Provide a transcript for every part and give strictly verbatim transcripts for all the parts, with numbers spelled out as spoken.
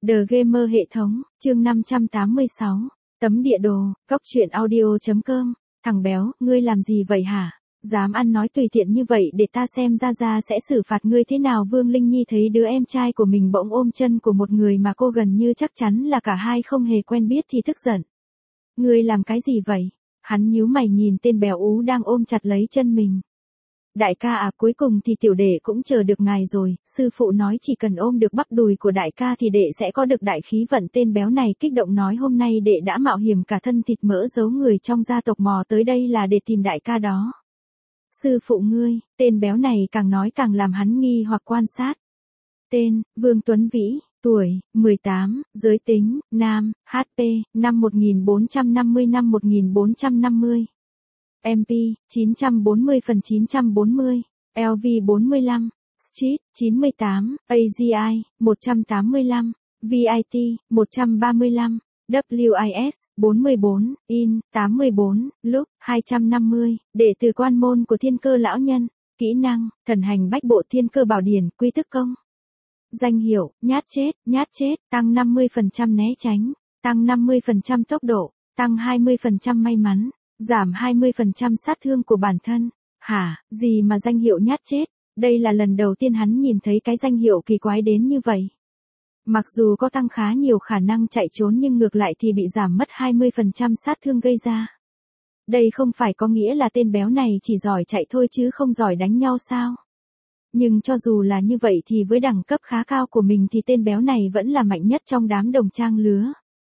The Gamer hệ thống, chương năm trăm tám mươi sáu, tấm địa đồ, cóc truyện audio chấm com, thằng béo, ngươi làm gì vậy hả? Dám ăn nói tùy tiện như vậy để ta xem ra ra sẽ xử phạt ngươi thế nào. Vương Linh Nhi thấy đứa em trai của mình bỗng ôm chân của một người mà cô gần như chắc chắn là cả hai không hề quen biết thì tức giận. Ngươi làm cái gì vậy? Hắn nhíu mày nhìn tên béo ú đang ôm chặt lấy chân mình. Đại ca à, cuối cùng thì tiểu đệ cũng chờ được ngài rồi, sư phụ nói chỉ cần ôm được bắp đùi của đại ca thì đệ sẽ có được đại khí vận. Tên béo này kích động nói hôm nay đệ đã mạo hiểm cả thân thịt mỡ giấu người trong gia tộc mò tới đây là để tìm đại ca đó. Sư phụ ngươi, tên béo này càng nói càng làm hắn nghi hoặc quan sát. Tên, Vương Tuấn Vĩ, tuổi, mười tám, giới tính, nam, hát pê, năm một nghìn bốn trăm năm mươi năm một nghìn bốn trăm năm mươi. em pê, chín trăm bốn mươi phần chín trăm bốn mươi, lờ vê bốn mươi lăm, Street, chín mươi tám, a giê i, một trăm tám mươi lăm, vê i tê, một trăm ba mươi lăm, vê i ét, bốn mươi bốn, In, tám mươi bốn, Lúc, hai trăm năm mươi, đệ tử quan môn của Thiên Cơ lão nhân, kỹ năng, thần hành bách bộ Thiên Cơ bảo điển, quy thức công. Danh hiệu, nhát chết, nhát chết, tăng năm mươi phần trăm né tránh, tăng năm mươi phần trăm tốc độ, tăng hai mươi phần trăm may mắn, giảm hai mươi phần trăm sát thương của bản thân. Hả, gì mà danh hiệu nhát chết? Đây là lần đầu tiên hắn nhìn thấy cái danh hiệu kỳ quái đến như vậy. Mặc dù có tăng khá nhiều khả năng chạy trốn nhưng ngược lại thì bị giảm mất hai mươi phần trăm sát thương gây ra. Đây không phải có nghĩa là tên béo này chỉ giỏi chạy thôi chứ không giỏi đánh nhau sao? Nhưng cho dù là như vậy thì với đẳng cấp khá cao của mình thì tên béo này vẫn là mạnh nhất trong đám đồng trang lứa.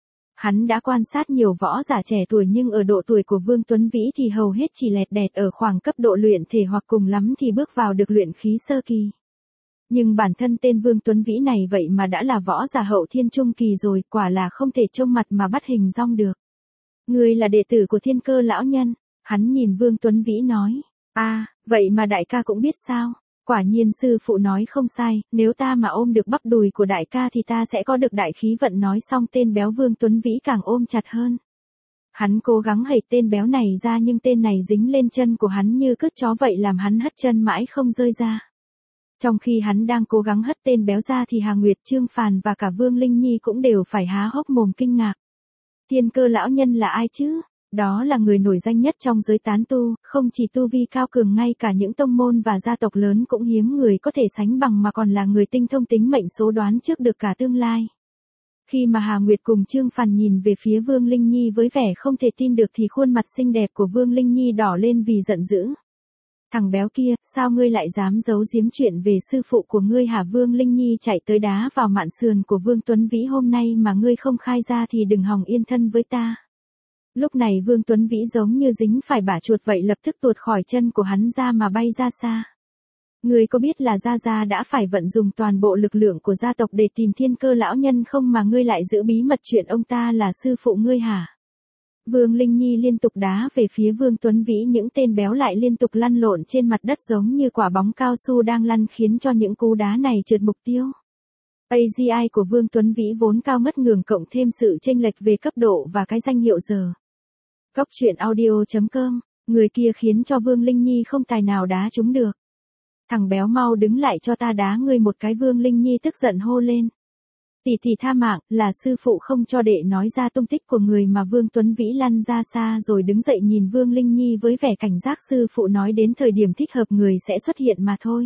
Hắn đã quan sát nhiều võ giả trẻ tuổi nhưng ở độ tuổi của Vương Tuấn Vĩ thì hầu hết chỉ lẹt đẹt ở khoảng cấp độ luyện thể hoặc cùng lắm thì bước vào được luyện khí sơ kỳ. Nhưng bản thân tên Vương Tuấn Vĩ này vậy mà đã là võ giả hậu thiên trung kỳ rồi, quả là không thể trông mặt mà bắt hình dong được. Ngươi là đệ tử của Thiên Cơ lão nhân, hắn nhìn Vương Tuấn Vĩ nói. A, à, vậy mà đại ca cũng biết sao? Quả nhiên sư phụ nói không sai, nếu ta mà ôm được bắp đùi của đại ca thì ta sẽ có được đại khí vận. Nói xong tên béo Vương Tuấn Vĩ càng ôm chặt hơn. Hắn cố gắng hẩy tên béo này ra nhưng tên này dính lên chân của hắn như cứt chó vậy làm hắn hất chân mãi không rơi ra. Trong khi hắn đang cố gắng hất tên béo ra thì Hà Nguyệt, Trương Phàn và cả Vương Linh Nhi cũng đều phải há hốc mồm kinh ngạc. Thiên Cơ lão nhân là ai chứ? Đó là người nổi danh nhất trong giới tán tu, không chỉ tu vi cao cường ngay cả những tông môn và gia tộc lớn cũng hiếm người có thể sánh bằng mà còn là người tinh thông tính mệnh số đoán trước được cả tương lai. Khi mà Hà Nguyệt cùng Trương Phàn nhìn về phía Vương Linh Nhi với vẻ không thể tin được thì khuôn mặt xinh đẹp của Vương Linh Nhi đỏ lên vì giận dữ. Thằng béo kia, sao ngươi lại dám giấu giếm chuyện về sư phụ của ngươi hả? Vương Linh Nhi chạy tới đá vào mạn sườn của Vương Tuấn Vĩ. Hôm nay mà ngươi không khai ra thì đừng hòng yên thân với ta. Lúc này Vương Tuấn Vĩ giống như dính phải bả chuột vậy lập tức tuột khỏi chân của hắn ra mà bay ra xa. Ngươi có biết là Gia Gia đã phải vận dùng toàn bộ lực lượng của gia tộc để tìm Thiên Cơ lão nhân không mà ngươi lại giữ bí mật chuyện ông ta là sư phụ ngươi hả? Vương Linh Nhi liên tục đá về phía Vương Tuấn Vĩ, những tên béo lại liên tục lăn lộn trên mặt đất giống như quả bóng cao su đang lăn khiến cho những cú đá này trượt mục tiêu. a giê i của Vương Tuấn Vĩ vốn cao ngất ngường cộng thêm sự chênh lệch về cấp độ và cái danh hiệu giờ. Cóc truyện audio chấm com, người kia khiến cho Vương Linh Nhi không tài nào đá trúng được. Thằng béo mau đứng lại cho ta đá ngươi một cái. Vương Linh Nhi tức giận hô lên. Tỷ tỷ tha mạng, là sư phụ không cho đệ nói ra tung tích của người mà. Vương Tuấn Vĩ lăn ra xa rồi đứng dậy nhìn Vương Linh Nhi với vẻ cảnh giác. Sư phụ nói đến thời điểm thích hợp người sẽ xuất hiện mà thôi.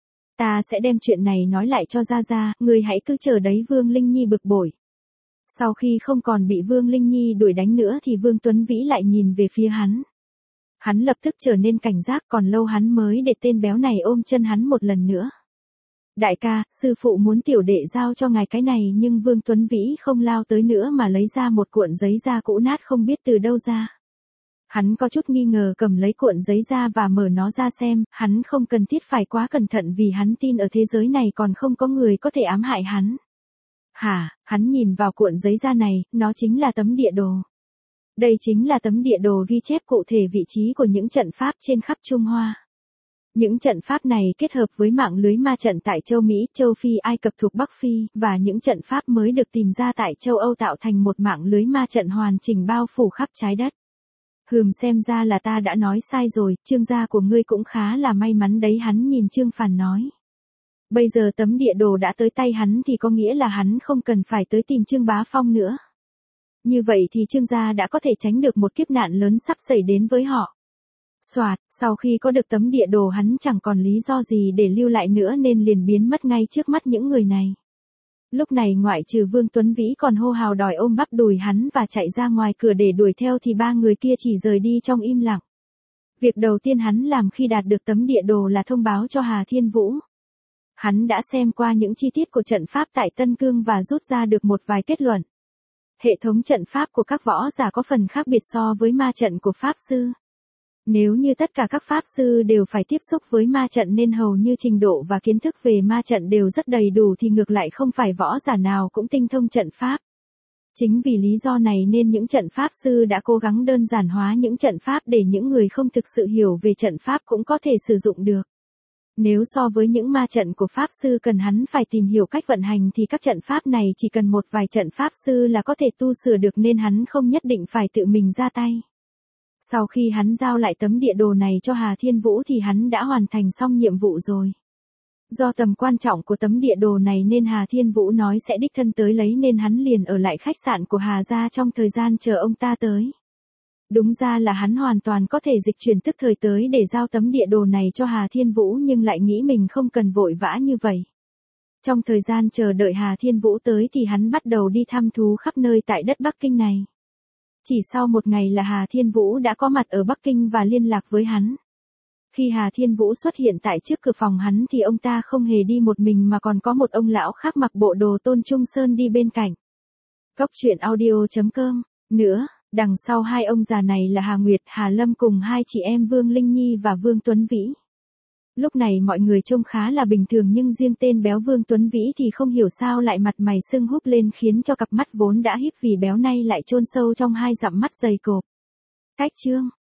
Ta sẽ đem chuyện này nói lại cho Gia Gia, người hãy cứ chờ đấy. Vương Linh Nhi bực bội. Sau khi không còn bị Vương Linh Nhi đuổi đánh nữa thì Vương Tuấn Vĩ lại nhìn về phía hắn. Hắn lập tức trở nên cảnh giác, còn lâu hắn mới để tên béo này ôm chân hắn một lần nữa. Đại ca, sư phụ muốn tiểu đệ giao cho ngài cái này nhưng Vương Tuấn Vĩ không lao tới nữa mà lấy ra một cuộn giấy da cũ nát không biết từ đâu ra. Hắn có chút nghi ngờ cầm lấy cuộn giấy da và mở nó ra xem, hắn không cần thiết phải quá cẩn thận vì hắn tin ở thế giới này còn không có người có thể ám hại hắn. Hả, hắn nhìn vào cuộn giấy da này, nó chính là tấm địa đồ. Đây chính là tấm địa đồ ghi chép cụ thể vị trí của những trận pháp trên khắp Trung Hoa. Những trận pháp này kết hợp với mạng lưới ma trận tại châu Mỹ, châu Phi, Ai Cập thuộc Bắc Phi, và những trận pháp mới được tìm ra tại châu Âu tạo thành một mạng lưới ma trận hoàn chỉnh bao phủ khắp trái đất. Hừm, xem ra là ta đã nói sai rồi, Trương gia của ngươi cũng khá là may mắn đấy. Hắn nhìn Trương Phàn nói. Bây giờ tấm địa đồ đã tới tay hắn thì có nghĩa là hắn không cần phải tới tìm Trương Bá Phong nữa. Như vậy thì Trương gia đã có thể tránh được một kiếp nạn lớn sắp xảy đến với họ. Soạt, sau khi có được tấm địa đồ hắn chẳng còn lý do gì để lưu lại nữa nên liền biến mất ngay trước mắt những người này. Lúc này ngoại trừ Vương Tuấn Vĩ còn hô hào đòi ôm bắp đùi hắn và chạy ra ngoài cửa để đuổi theo thì ba người kia chỉ rời đi trong im lặng. Việc đầu tiên hắn làm khi đạt được tấm địa đồ là thông báo cho Hà Thiên Vũ. Hắn đã xem qua những chi tiết của trận pháp tại Tân Cương và rút ra được một vài kết luận. Hệ thống trận pháp của các võ giả có phần khác biệt so với ma trận của Pháp Sư. Nếu như tất cả các Pháp Sư đều phải tiếp xúc với ma trận nên hầu như trình độ và kiến thức về ma trận đều rất đầy đủ thì ngược lại không phải võ giả nào cũng tinh thông trận pháp. Chính vì lý do này nên những trận Pháp Sư đã cố gắng đơn giản hóa những trận pháp để những người không thực sự hiểu về trận pháp cũng có thể sử dụng được. Nếu so với những ma trận của Pháp Sư cần hắn phải tìm hiểu cách vận hành thì các trận pháp này chỉ cần một vài trận Pháp Sư là có thể tu sửa được nên hắn không nhất định phải tự mình ra tay. Sau khi hắn giao lại tấm địa đồ này cho Hà Thiên Vũ thì hắn đã hoàn thành xong nhiệm vụ rồi. Do tầm quan trọng của tấm địa đồ này nên Hà Thiên Vũ nói sẽ đích thân tới lấy nên hắn liền ở lại khách sạn của Hà gia trong thời gian chờ ông ta tới. Đúng ra là hắn hoàn toàn có thể dịch chuyển tức thời tới để giao tấm địa đồ này cho Hà Thiên Vũ nhưng lại nghĩ mình không cần vội vã như vậy. Trong thời gian chờ đợi Hà Thiên Vũ tới thì hắn bắt đầu đi thăm thú khắp nơi tại đất Bắc Kinh này. Chỉ sau một ngày là Hà Thiên Vũ đã có mặt ở Bắc Kinh và liên lạc với hắn. Khi Hà Thiên Vũ xuất hiện tại trước cửa phòng hắn thì ông ta không hề đi một mình mà còn có một ông lão khác mặc bộ đồ Tôn Trung Sơn đi bên cạnh. Góc truyện audio chấm com. Nữa, đằng sau hai ông già này là Hà Nguyệt, Hà Lâm cùng hai chị em Vương Linh Nhi và Vương Tuấn Vĩ. Lúc này mọi người trông khá là bình thường nhưng riêng tên béo Vương Tuấn Vĩ thì không hiểu sao lại mặt mày sưng húp lên khiến cho cặp mắt vốn đã híp vì béo nay lại chôn sâu trong hai dặm mắt dày cộp. Cách chương